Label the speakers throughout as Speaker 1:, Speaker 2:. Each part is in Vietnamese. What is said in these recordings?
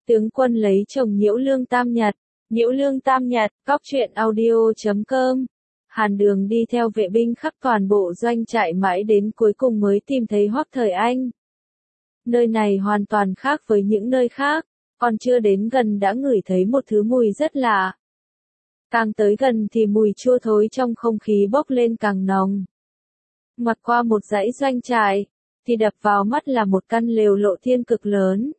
Speaker 1: Tướng quân lấy chồng Nhiễu Lương Tam Nhật. Nhiễu Lương Tam Nhật, góc truyện audio.com. Hàn Đường đi theo vệ binh khắp toàn bộ doanh trại mãi đến cuối cùng mới tìm thấy Hoắc Thời Anh. Nơi này hoàn toàn khác với những nơi khác, còn chưa đến gần đã ngửi thấy một thứ mùi rất lạ. Càng tới gần thì mùi chua thối trong không khí bốc lên càng nồng. Ngoặt qua một dãy doanh trại, thì đập vào mắt là một căn lều lộ thiên cực lớn.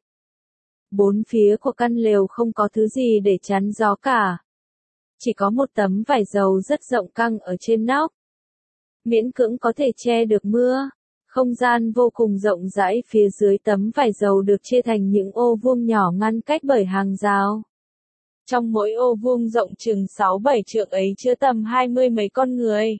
Speaker 1: Bốn phía của căn lều không có thứ gì để chắn gió cả. Chỉ có một tấm vải dầu rất rộng căng ở trên nóc. Miễn cưỡng có thể che được mưa. Không gian vô cùng rộng rãi phía dưới tấm vải dầu được chia thành những ô vuông nhỏ ngăn cách bởi hàng rào. Trong mỗi ô vuông rộng chừng 6-7 trượng ấy chứa tầm 20 mấy con người.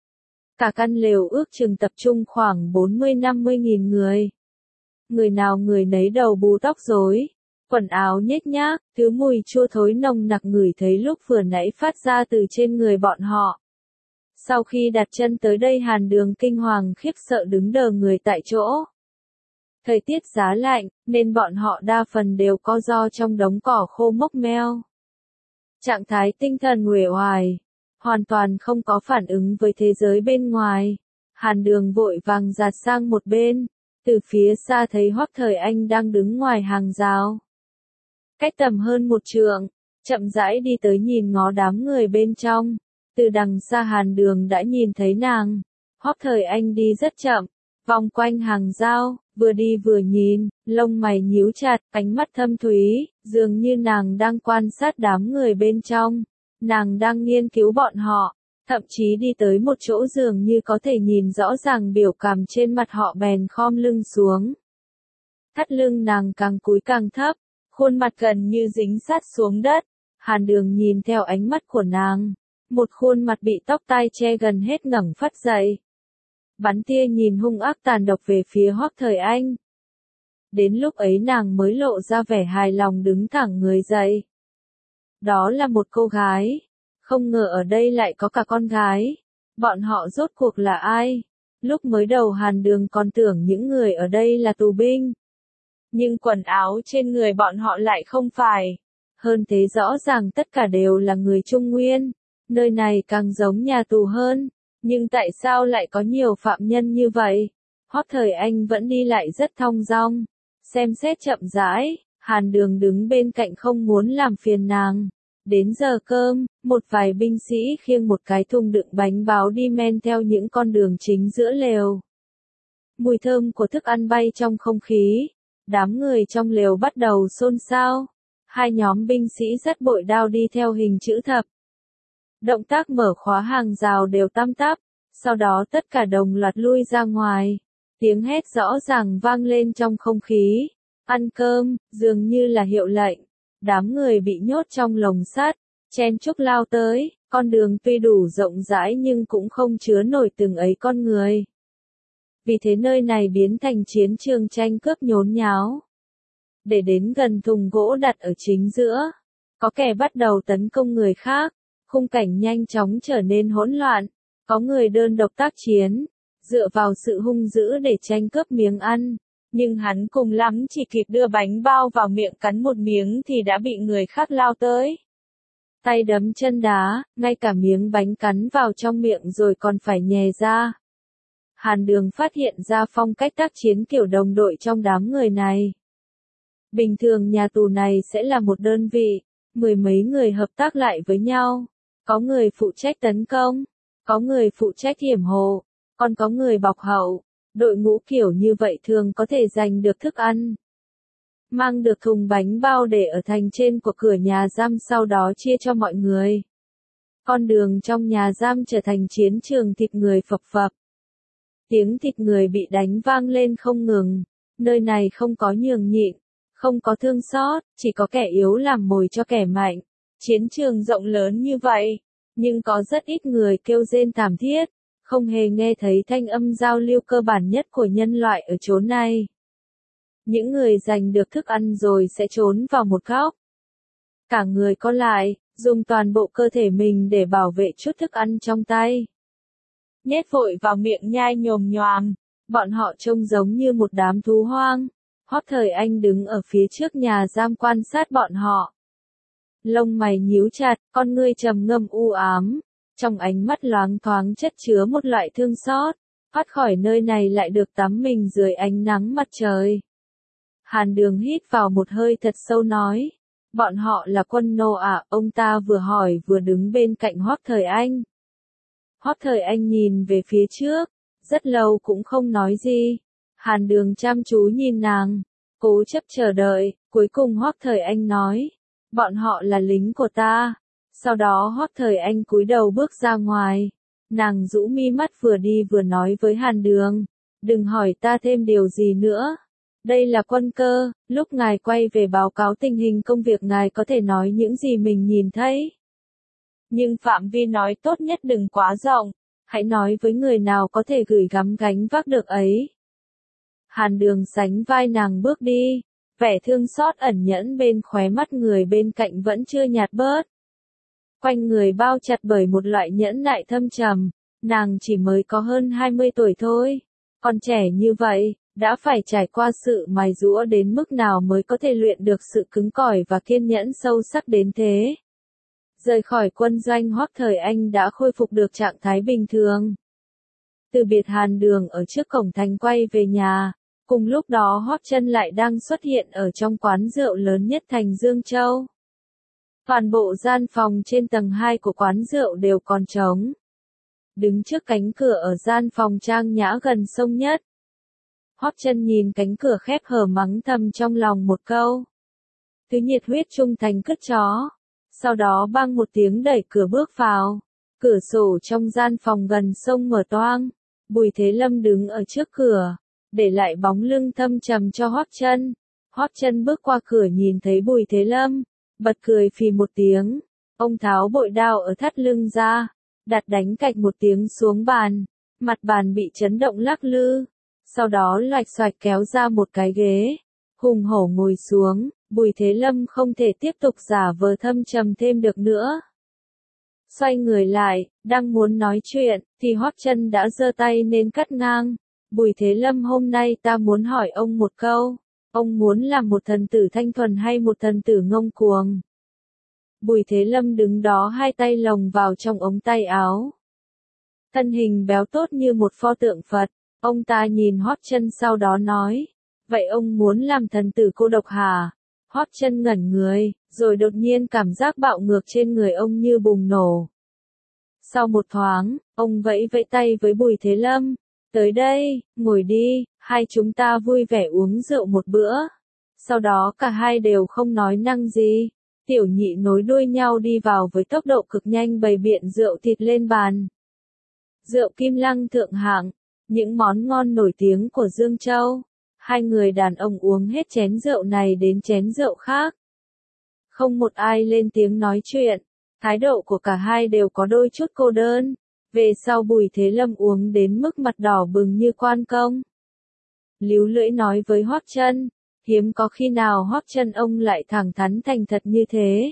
Speaker 1: Cả căn lều ước chừng tập trung khoảng 40-50 nghìn người. Người nào người nấy đầu bù tóc rối, quần áo nhếch nhác, thứ mùi chua thối nồng nặc ngửi thấy lúc vừa nãy phát ra từ trên người bọn họ. Sau khi đặt chân tới đây Hàn Đường kinh hoàng khiếp sợ đứng đờ người tại chỗ. Thời tiết giá lạnh, nên bọn họ đa phần đều co ro trong đống cỏ khô mốc meo. Trạng thái tinh thần uể oải, hoàn toàn không có phản ứng với thế giới bên ngoài. Hàn Đường vội vàng giạt sang một bên, từ phía xa thấy Hoắc Thời Anh đang đứng ngoài hàng rào. Cách tầm hơn một trượng, chậm rãi đi tới nhìn ngó đám người bên trong. Từ đằng xa Hàn Đường đã nhìn thấy nàng. Hoắc Thời Anh đi rất chậm, vòng quanh hàng rào, vừa đi vừa nhìn, lông mày nhíu chặt, ánh mắt thâm thúy, dường như nàng đang quan sát đám người bên trong. Nàng đang nghiên cứu bọn họ, thậm chí đi tới một chỗ dường như có thể nhìn rõ ràng biểu cảm trên mặt họ bèn khom lưng xuống. Thắt lưng nàng càng cúi càng thấp, khuôn mặt gần như dính sát xuống đất. Hàn Đường nhìn theo ánh mắt của nàng, một khuôn mặt bị tóc tai che gần hết ngẩng phát dậy. Bắn tia nhìn hung ác tàn độc về phía Hoắc Thời Anh. Đến lúc ấy nàng mới lộ ra vẻ hài lòng đứng thẳng người dậy. Đó là một cô gái. Không ngờ ở đây lại có cả con gái. Bọn họ rốt cuộc là ai? Lúc mới đầu Hàn Đường còn tưởng những người ở đây là tù binh. Nhưng quần áo trên người bọn họ lại không phải. Hơn thế rõ ràng tất cả đều là người Trung Nguyên. Nơi này càng giống nhà tù hơn. Nhưng tại sao lại có nhiều phạm nhân như vậy? Hoắc Thời Anh vẫn đi lại rất thong dong. Xem xét chậm rãi, Hàn Đường đứng bên cạnh không muốn làm phiền nàng. Đến giờ cơm, một vài binh sĩ khiêng một cái thùng đựng bánh báo đi men theo những con đường chính giữa lều. Mùi thơm của thức ăn bay trong không khí. Đám người trong lều bắt đầu xôn xao. Hai nhóm binh sĩ dắt bội đao đi theo hình chữ thập. Động tác mở khóa hàng rào đều tăm tắp, sau đó tất cả đồng loạt lui ra ngoài. Tiếng hét rõ ràng vang lên trong không khí. Ăn cơm, dường như là hiệu lệnh. Đám người bị nhốt trong lồng sắt, chen chúc lao tới, con đường tuy đủ rộng rãi nhưng cũng không chứa nổi từng ấy con người. Vì thế nơi này biến thành chiến trường tranh cướp nhốn nháo. Để đến gần thùng gỗ đặt ở chính giữa, có kẻ bắt đầu tấn công người khác, khung cảnh nhanh chóng trở nên hỗn loạn, có người đơn độc tác chiến, dựa vào sự hung dữ để tranh cướp miếng ăn. Nhưng hắn cùng lắm chỉ kịp đưa bánh bao vào miệng cắn một miếng thì đã bị người khác lao tới. Tay đấm chân đá, ngay cả miếng bánh cắn vào trong miệng rồi còn phải nhè ra. Hàn Đường phát hiện ra phong cách tác chiến kiểu đồng đội trong đám người này. Bình thường nhà tù này sẽ là một đơn vị, mười mấy người hợp tác lại với nhau. Có người phụ trách tấn công, có người phụ trách yểm hộ, còn có người bọc hậu. Đội ngũ kiểu như vậy thường có thể giành được thức ăn. Mang được thùng bánh bao để ở thành trên của cửa nhà giam sau đó chia cho mọi người. Con đường trong nhà giam trở thành chiến trường thịt người phập phập. Tiếng thịt người bị đánh vang lên không ngừng. Nơi này không có nhường nhịn, không có thương xót, chỉ có kẻ yếu làm mồi cho kẻ mạnh. Chiến trường rộng lớn như vậy, nhưng có rất ít người kêu rên thảm thiết. Không hề nghe thấy thanh âm giao lưu cơ bản nhất của nhân loại ở chốn này. Những người giành được thức ăn rồi sẽ trốn vào một góc. Cả người có lại, dùng toàn bộ cơ thể mình để bảo vệ chút thức ăn trong tay. Nhét vội vào miệng nhai nhồm nhoàm, bọn họ trông giống như một đám thú hoang. Hoắc Thời Anh đứng ở phía trước nhà giam quan sát bọn họ. Lông mày nhíu chặt, con ngươi trầm ngâm u ám, trong ánh mắt loáng thoáng chất chứa một loại thương xót. Thoát khỏi nơi này lại được tắm mình dưới ánh nắng mặt trời. Hàn Đường hít vào một hơi thật sâu nói. Bọn họ là quân nô à? Ông ta vừa hỏi vừa đứng bên cạnh Hoắc Thời Anh. Hoắc Thời Anh nhìn về phía trước, rất lâu cũng không nói gì. Hàn Đường chăm chú nhìn nàng, cố chấp chờ đợi, cuối cùng Hoắc Thời Anh nói. Bọn họ là lính của ta. Sau đó Hoắc Thời Anh cúi đầu bước ra ngoài. Nàng rũ mi mắt vừa đi vừa nói với Hàn Đường. Đừng hỏi ta thêm điều gì nữa. Đây là quân cơ, lúc ngài quay về báo cáo tình hình công việc ngài có thể nói những gì mình nhìn thấy. Nhưng phạm vi nói tốt nhất đừng quá rộng, hãy nói với người nào có thể gửi gắm gánh vác được ấy. Hàn Đường sánh vai nàng bước đi, vẻ thương xót ẩn nhẫn bên khóe mắt người bên cạnh vẫn chưa nhạt bớt. Quanh người bao chặt bởi một loại nhẫn nại thâm trầm, nàng chỉ mới có hơn 20 tuổi thôi. Còn trẻ như vậy, đã phải trải qua sự mài giũa đến mức nào mới có thể luyện được sự cứng cỏi và kiên nhẫn sâu sắc đến thế. Rời khỏi quân doanh Hoắc Thời Anh đã khôi phục được trạng thái bình thường. Từ biệt Hàn Đường ở trước cổng thành quay về nhà, cùng lúc đó Hoắc Chân lại đang xuất hiện ở trong quán rượu lớn nhất thành Dương Châu. Toàn bộ gian phòng trên tầng 2 của quán rượu đều còn trống. Đứng trước cánh cửa ở gian phòng trang nhã gần sông nhất. Hoắc Chân nhìn cánh cửa khép hờ mắng thầm trong lòng một câu. Thứ nhiệt huyết trung thành cứt chó. Sau đó bang một tiếng đẩy cửa bước vào. Cửa sổ trong gian phòng gần sông mở toang. Bùi Thế Lâm đứng ở trước cửa, để lại bóng lưng thâm trầm cho Hoắc Chân. Hoắc Chân bước qua cửa nhìn thấy Bùi Thế Lâm, bật cười phì một tiếng. Ông tháo bội đao ở thắt lưng ra, đặt đánh cạch một tiếng xuống bàn. Mặt bàn bị chấn động lắc lư. Sau đó loạch xoạch kéo ra một cái ghế, hùng hổ ngồi xuống. Bùi Thế Lâm không thể tiếp tục giả vờ thâm trầm thêm được nữa. Xoay người lại, đang muốn nói chuyện, thì Hoắc Chân đã giơ tay nên cắt ngang. Bùi Thế Lâm, hôm nay ta muốn hỏi ông một câu. Ông muốn làm một thần tử thanh thuần hay một thần tử ngông cuồng? Bùi Thế Lâm đứng đó hai tay lồng vào trong ống tay áo. Thân hình béo tốt như một pho tượng Phật. Ông ta nhìn Hoắc Chân sau đó nói. Vậy ông muốn làm thần tử cô độc hả? Hoắc Chân ngẩn người, rồi đột nhiên cảm giác bạo ngược trên người ông như bùng nổ. Sau một thoáng, ông vẫy vẫy tay với Bùi Thế Lâm. Tới đây, ngồi đi, hai chúng ta vui vẻ uống rượu một bữa. Sau đó cả hai đều không nói năng gì. Tiểu nhị nối đuôi nhau đi vào với tốc độ cực nhanh bày biện rượu thịt lên bàn. Rượu Kim Lăng thượng hạng, những món ngon nổi tiếng của Dương Châu. Hai người đàn ông uống hết chén rượu này đến chén rượu khác. Không một ai lên tiếng nói chuyện, thái độ của cả hai đều có đôi chút cô đơn. Về sau Bùi Thế Lâm uống đến mức mặt đỏ bừng như quan công. Líu lưỡi nói với Hoắc Chân, hiếm có khi nào Hoắc Chân ông lại thẳng thắn thành thật như thế.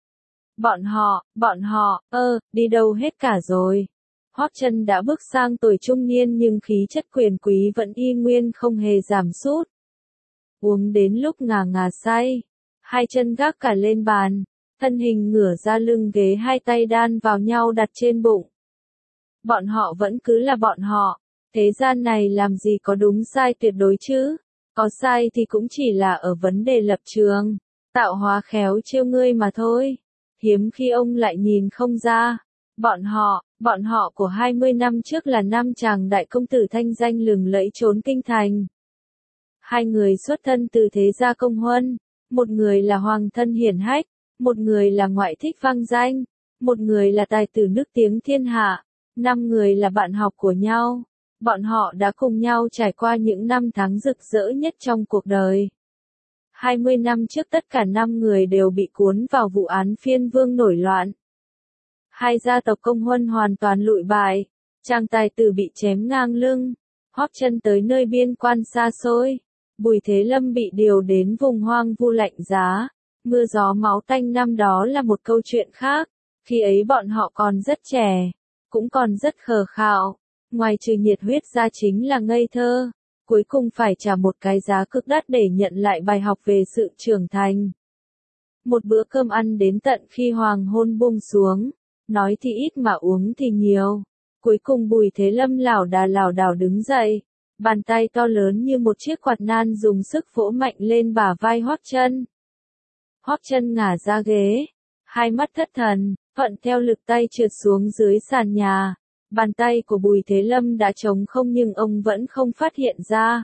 Speaker 1: Bọn họ, đi đâu hết cả rồi. Hoắc Chân đã bước sang tuổi trung niên nhưng khí chất quyền quý vẫn y nguyên không hề giảm sút. Uống đến lúc ngà ngà say, hai chân gác cả lên bàn, thân hình ngửa ra lưng ghế, hai tay đan vào nhau đặt trên bụng. Bọn họ vẫn cứ là bọn họ, thế gian này làm gì có đúng sai tuyệt đối chứ, có sai thì cũng chỉ là ở vấn đề lập trường, tạo hóa khéo trêu ngươi mà thôi. Hiếm khi ông lại nhìn không ra. Bọn họ của 20 năm trước là năm chàng đại công tử thanh danh lừng lẫy trốn kinh thành. Hai người xuất thân từ thế gia công huân, một người là hoàng thân hiển hách, một người là ngoại thích vang danh, một người là tài tử nức tiếng thiên hạ, 5 người là bạn học của nhau. Bọn họ đã cùng nhau trải qua những năm tháng rực rỡ nhất trong cuộc đời. 20 năm trước tất cả 5 người đều bị cuốn vào vụ án Phiên Vương nổi loạn. Hai gia tộc công huân hoàn toàn lụi bại, chàng tài tử bị chém ngang lưng, Hoắc Chân tới nơi biên quan xa xôi, Bùi Thế Lâm bị điều đến vùng hoang vu lạnh giá, mưa gió máu tanh năm đó là một câu chuyện khác, khi ấy bọn họ còn rất trẻ, cũng còn rất khờ khạo, ngoài trừ nhiệt huyết ra chính là ngây thơ, cuối cùng phải trả một cái giá cực đắt để nhận lại bài học về sự trưởng thành. Một bữa cơm ăn đến tận khi hoàng hôn buông xuống, nói thì ít mà uống thì nhiều. Cuối cùng Bùi Thế Lâm lảo đảo đứng dậy, bàn tay to lớn như một chiếc quạt nan dùng sức vỗ mạnh lên bả vai Hoắc Chân. Hoắc Chân ngả ra ghế, hai mắt thất thần, thuận theo lực tay trượt xuống dưới sàn nhà. Bàn tay của Bùi Thế Lâm đã trống không nhưng ông vẫn không phát hiện ra.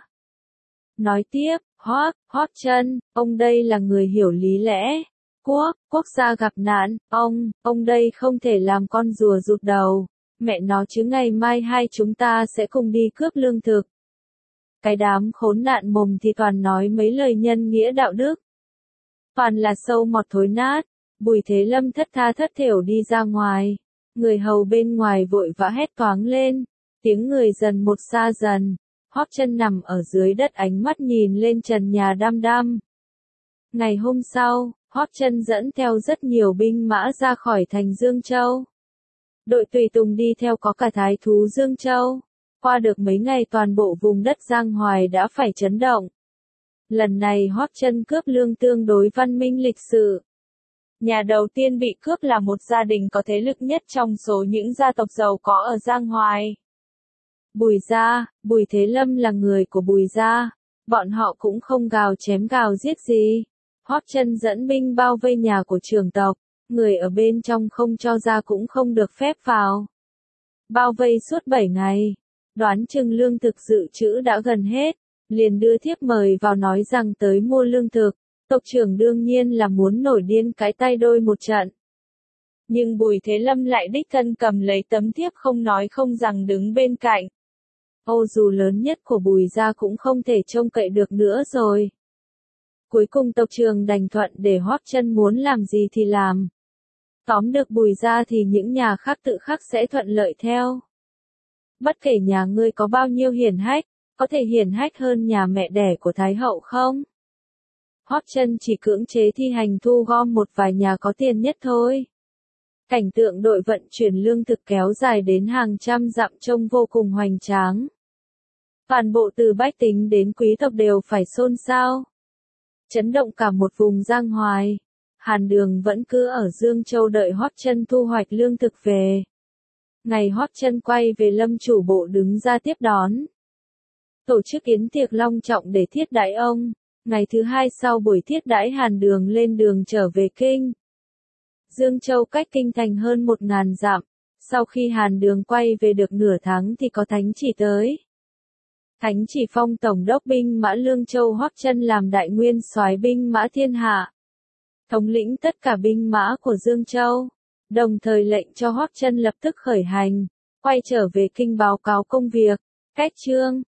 Speaker 1: Nói tiếp, Hoắc Chân, ông đây là người hiểu lý lẽ. Quốc gia gặp nạn, ông đây không thể làm con rùa rụt đầu. Mẹ nó chứ ngày mai hai chúng ta sẽ cùng đi cướp lương thực. Cái đám khốn nạn mồm thì toàn nói mấy lời nhân nghĩa đạo đức. Toàn là sâu mọt thối nát. Bùi Thế Lâm thất tha thất thểu đi ra ngoài. Người hầu bên ngoài vội vã hét toáng lên. Tiếng người dần một xa dần. Hoắc Chân nằm ở dưới đất ánh mắt nhìn lên trần nhà đăm đăm. Ngày hôm sau, Hoắc Chân dẫn theo rất nhiều binh mã ra khỏi thành Dương Châu. Đội tùy tùng đi theo có cả thái thú Dương Châu. Qua được mấy ngày toàn bộ vùng đất Giang Hoài đã phải chấn động. Lần này Hoắc Chân cướp lương tương đối văn minh lịch sự. Nhà đầu tiên bị cướp là một gia đình có thế lực nhất trong số những gia tộc giàu có ở Giang Hoài. Bùi gia, Bùi Thế Lâm là người của Bùi gia. Bọn họ cũng không gào chém gào giết gì. Hoắc Chân dẫn binh bao vây nhà của trưởng tộc. Người ở bên trong không cho ra cũng không được phép vào. Bao vây suốt 7 ngày. Đoán chừng lương thực dự trữ đã gần hết. Liền đưa thiếp mời vào nói rằng tới mua lương thực. Tộc trưởng đương nhiên là muốn nổi điên cái tay đôi một trận. Nhưng Bùi Thế Lâm lại đích thân cầm lấy tấm thiếp không nói không rằng đứng bên cạnh. Ô dù lớn nhất của Bùi gia cũng không thể trông cậy được nữa rồi. Cuối cùng tộc trưởng đành thuận để Hoắc Chân muốn làm gì thì làm. Tóm được Bùi gia thì những nhà khác tự khắc sẽ thuận lợi theo. Bất kể nhà ngươi có bao nhiêu hiển hách, có thể hiển hách hơn nhà mẹ đẻ của Thái hậu không? Hoắc Chân chỉ cưỡng chế thi hành thu gom một vài nhà có tiền nhất thôi. Cảnh tượng đội vận chuyển lương thực kéo dài đến hàng trăm dặm trông vô cùng hoành tráng. Toàn bộ từ bách tính đến quý tộc đều phải xôn xao. Chấn động cả một vùng Giang Hoài. Hàn Đường vẫn cứ ở Dương Châu đợi Hoắc Chân thu hoạch lương thực về. Ngày Hoắc Chân quay về Lâm chủ bộ đứng ra tiếp đón. Tổ chức yến tiệc long trọng để thiết đãi ông. Ngày thứ hai sau buổi thiết đãi Hàn Đường lên đường trở về kinh. Dương Châu cách kinh thành hơn 1000 dặm. Sau khi Hàn Đường quay về được nửa tháng thì có thánh chỉ tới. Thánh chỉ phong tổng đốc binh mã Lương Châu Hoắc Chân làm đại nguyên soái binh mã thiên hạ. Thống lĩnh tất cả binh mã của Dương Châu. Đồng thời lệnh cho Hoắc Chân lập tức khởi hành. Quay trở về kinh báo cáo công việc. Cách chương